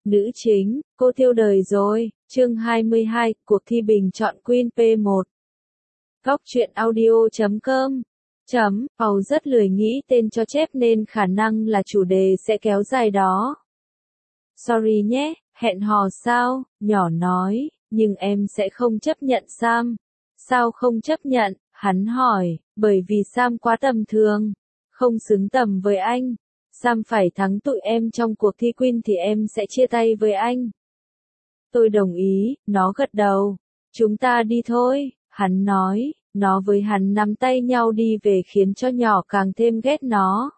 Nữ chính, cô tiêu đời rồi, chương 22, cuộc thi bình chọn Queen P1. Góc truyện audio.com Pau rất lười nghĩ tên cho chép nên khả năng là chủ đề sẽ kéo dài đó. Sorry nhé, hẹn hò sao? Nhỏ nói, nhưng em sẽ không chấp nhận Sam. Sao không chấp nhận? Hắn hỏi, bởi vì Sam quá tầm thường, không xứng tầm với anh. Sam phải thắng tụi em trong cuộc thi Queen thì em sẽ chia tay với anh. Tôi đồng ý, nó gật đầu. Chúng ta đi thôi, hắn nói, nó với hắn nắm tay nhau đi về khiến cho nhỏ càng thêm ghét nó.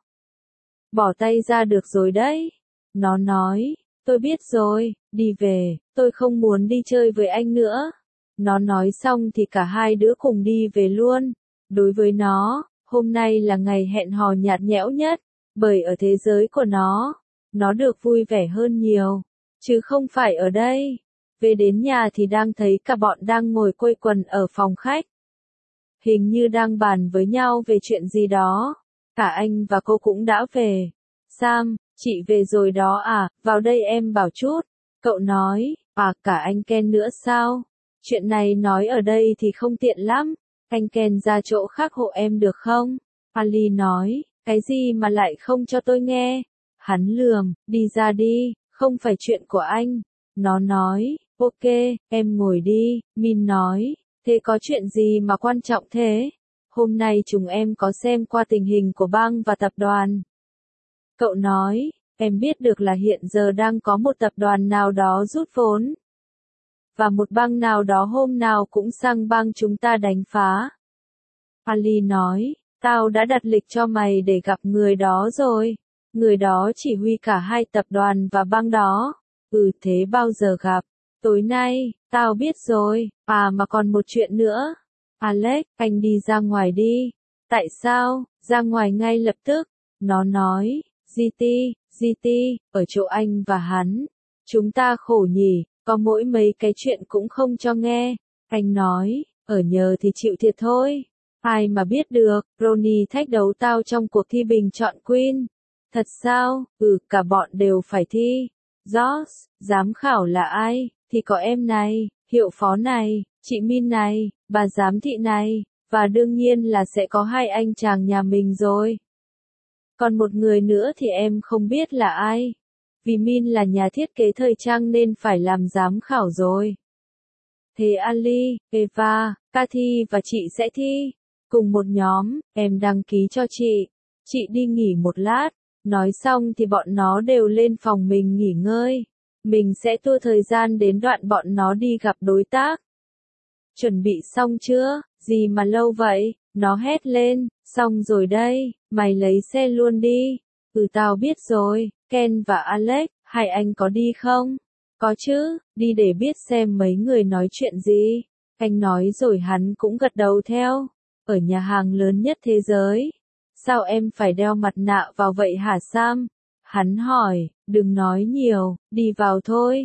Bỏ tay ra được rồi đấy. Nó nói, tôi biết rồi, đi về, tôi không muốn đi chơi với anh nữa. Nó nói xong thì cả hai đứa cùng đi về luôn. Đối với nó, hôm nay là ngày hẹn hò nhạt nhẽo nhất. Bởi ở thế giới của nó được vui vẻ hơn nhiều, chứ không phải ở đây. Về đến nhà thì đang thấy cả bọn đang ngồi quây quần ở phòng khách. Hình như đang bàn với nhau về chuyện gì đó. Cả anh và cô cũng đã về. Sam, chị về rồi đó à, vào đây em bảo chút. Cậu nói, à cả anh Ken nữa sao? Chuyện này nói ở đây thì không tiện lắm. Anh Ken ra chỗ khác hộ em được không? Ali nói. Cái gì mà lại không cho tôi nghe? Hắn lườm, đi ra đi, không phải chuyện của anh. Nó nói, ok, em ngồi đi. Min nói, thế có chuyện gì mà quan trọng thế? Hôm nay chúng em có xem qua tình hình của bang và tập đoàn. Cậu nói, em biết được là hiện giờ đang có một tập đoàn nào đó rút vốn. Và một bang nào đó hôm nào cũng sang bang chúng ta đánh phá. Ali nói. Tao đã đặt lịch cho mày để gặp người đó rồi. Người đó chỉ huy cả hai tập đoàn và bang đó. Thế bao giờ gặp? Tối nay, tao biết rồi. À mà còn một chuyện nữa. Alex, anh đi ra ngoài đi. Tại sao? Ra ngoài ngay lập tức. Nó nói, GT, ở chỗ anh và hắn. Chúng ta khổ nhỉ, có mỗi mấy cái chuyện cũng không cho nghe. Anh nói, ở nhờ thì chịu thiệt thôi. Ai mà biết được, Ronnie thách đấu tao trong cuộc thi bình chọn Queen. Thật sao? Cả bọn đều phải thi. George, giám khảo là ai? Thì có em này, hiệu phó này, chị Min này, bà giám thị này, và đương nhiên là sẽ có hai anh chàng nhà mình rồi. Còn một người nữa thì em không biết là ai. Vì Min là nhà thiết kế thời trang nên phải làm giám khảo rồi. Thế Ali, Eva, Cathy và chị sẽ thi. Cùng một nhóm, em đăng ký cho chị. Chị đi nghỉ một lát. Nói xong thì bọn nó đều lên phòng mình nghỉ ngơi. Mình sẽ tua thời gian đến đoạn bọn nó đi gặp đối tác. Chuẩn bị xong chưa? Gì mà lâu vậy? Nó hét lên. Xong rồi đây, mày lấy xe luôn đi. Tao biết rồi. Ken và Alex, hai anh có đi không? Có chứ, đi để biết xem mấy người nói chuyện gì. Anh nói rồi hắn cũng gật đầu theo. Ở nhà hàng lớn nhất thế giới. Sao em phải đeo mặt nạ vào vậy hả Sam? Hắn hỏi, đừng nói nhiều, đi vào thôi.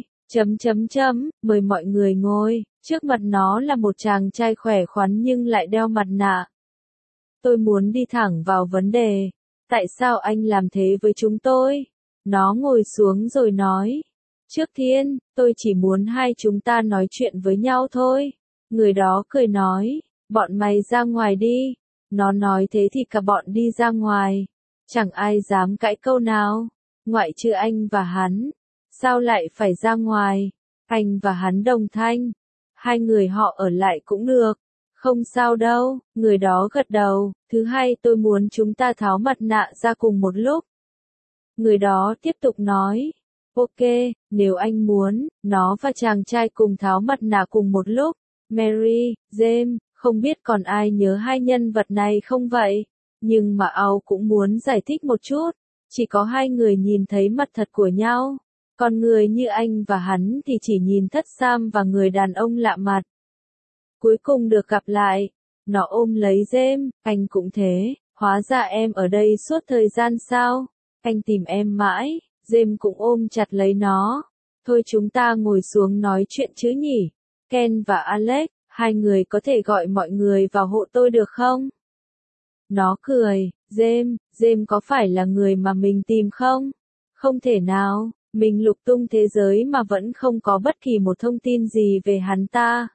Mời mọi người ngồi. Trước mặt nó là một chàng trai khỏe khoắn nhưng lại đeo mặt nạ. Tôi muốn đi thẳng vào vấn đề. Tại sao anh làm thế với chúng tôi? Nó ngồi xuống rồi nói. Trước tiên, tôi chỉ muốn hai chúng ta nói chuyện với nhau thôi. Người đó cười nói. Bọn mày ra ngoài đi. Nó nói thế thì cả bọn đi ra ngoài. Chẳng ai dám cãi câu nào. Ngoại trừ anh và hắn. Sao lại phải ra ngoài? Anh và hắn đồng thanh. Hai người họ ở lại cũng được. Không sao đâu, người đó gật đầu. Thứ hai tôi muốn chúng ta tháo mặt nạ ra cùng một lúc. Người đó tiếp tục nói. Ok, nếu anh muốn, nó và chàng trai cùng tháo mặt nạ cùng một lúc. Mary, James. Không biết còn ai nhớ hai nhân vật này không vậy? Nhưng mà Âu cũng muốn giải thích một chút. Chỉ có hai người nhìn thấy mặt thật của nhau. Còn người như anh và hắn thì chỉ nhìn thất Sam và người đàn ông lạ mặt. Cuối cùng được gặp lại. Nó ôm lấy James, anh cũng thế. Hóa ra em ở đây suốt thời gian sao? Anh tìm em mãi. James cũng ôm chặt lấy nó. Thôi chúng ta ngồi xuống nói chuyện chứ nhỉ? Ken và Alex. Hai người có thể gọi mọi người vào hộ tôi được không? Nó cười, James có phải là người mà mình tìm không? Không thể nào, Mình lục tung thế giới mà vẫn không có bất kỳ một thông tin gì về hắn ta.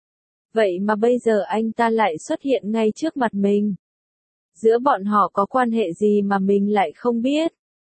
Vậy mà bây giờ anh ta lại xuất hiện ngay trước mặt mình. Giữa bọn họ có quan hệ gì mà mình lại không biết?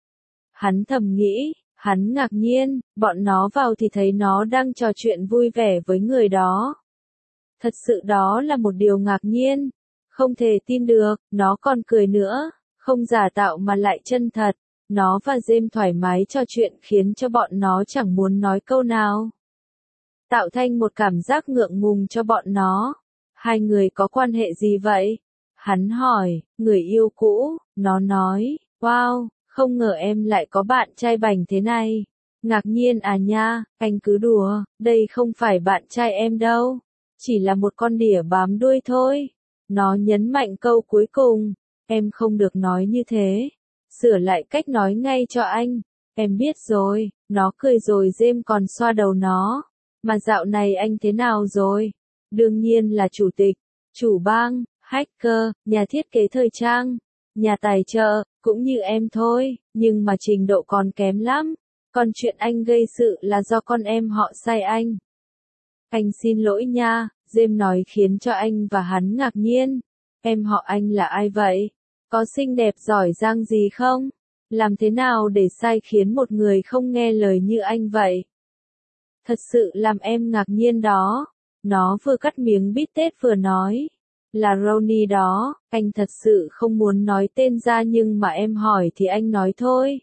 Hắn thầm nghĩ, hắn ngạc nhiên, bọn nó vào thì thấy nó đang trò chuyện vui vẻ với người đó. Thật sự đó là một điều ngạc nhiên. Không thể tin được, nó còn cười nữa, không giả tạo mà lại chân thật. Nó và James thoải mái trò chuyện khiến cho bọn nó chẳng muốn nói câu nào. Tạo thành một cảm giác ngượng ngùng cho bọn nó. Hai người có quan hệ gì vậy? Hắn hỏi, người yêu cũ, nó nói, wow, không ngờ em lại có bạn trai bảnh thế này. Ngạc nhiên à nha, anh cứ đùa, đây không phải bạn trai em đâu. Chỉ là một con đỉa bám đuôi thôi. Nó nhấn mạnh câu cuối cùng, em không được nói như thế. Sửa lại cách nói ngay cho anh. Em biết rồi, nó cười rồi James còn xoa đầu nó. Mà dạo này anh thế nào rồi? Đương nhiên là chủ tịch, chủ bang, hacker, nhà thiết kế thời trang, nhà tài trợ, cũng như em thôi, nhưng mà trình độ còn kém lắm. Còn chuyện anh gây sự là do con em họ sai anh. Anh xin lỗi nha, James nói khiến cho anh và hắn ngạc nhiên. Em họ anh là ai vậy? Có xinh đẹp giỏi giang gì không? Làm thế nào để sai khiến một người không nghe lời như anh vậy? Thật sự làm em ngạc nhiên đó. Nó vừa cắt miếng bít tết vừa nói. Là Ronnie đó, anh thật sự không muốn nói tên ra nhưng mà em hỏi thì anh nói thôi.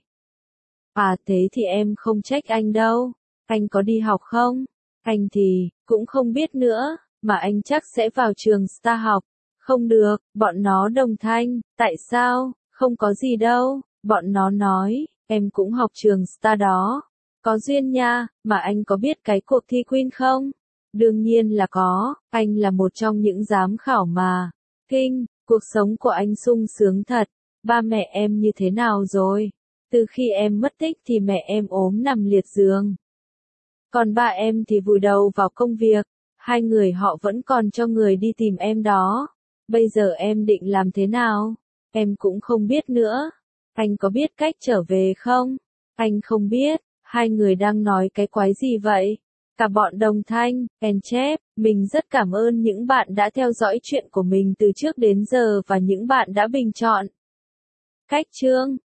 À thế thì em không trách anh đâu. Anh có đi học không? Anh thì, cũng không biết nữa, mà anh chắc sẽ vào trường Star học. Không được, bọn nó đồng thanh, tại sao? Không có gì đâu, bọn nó nói, em cũng học trường Star đó. Có duyên nha, mà anh có biết cái cuộc thi Queen không? Đương nhiên là có, anh là một trong những giám khảo mà. Kinh, cuộc sống của anh sung sướng thật. Ba mẹ em như thế nào rồi? Từ khi em mất tích thì mẹ em ốm nằm liệt giường. Còn ba em thì vùi đầu vào công việc. Hai người họ vẫn còn cho người đi tìm em đó. Bây giờ em định làm thế nào? Em cũng không biết nữa. Anh có biết cách trở về không? Anh không biết. Hai người đang nói cái quái gì vậy? Cả bọn đồng thanh, chép, mình rất cảm ơn những bạn đã theo dõi chuyện của mình từ trước đến giờ và những bạn đã bình chọn. Cách chương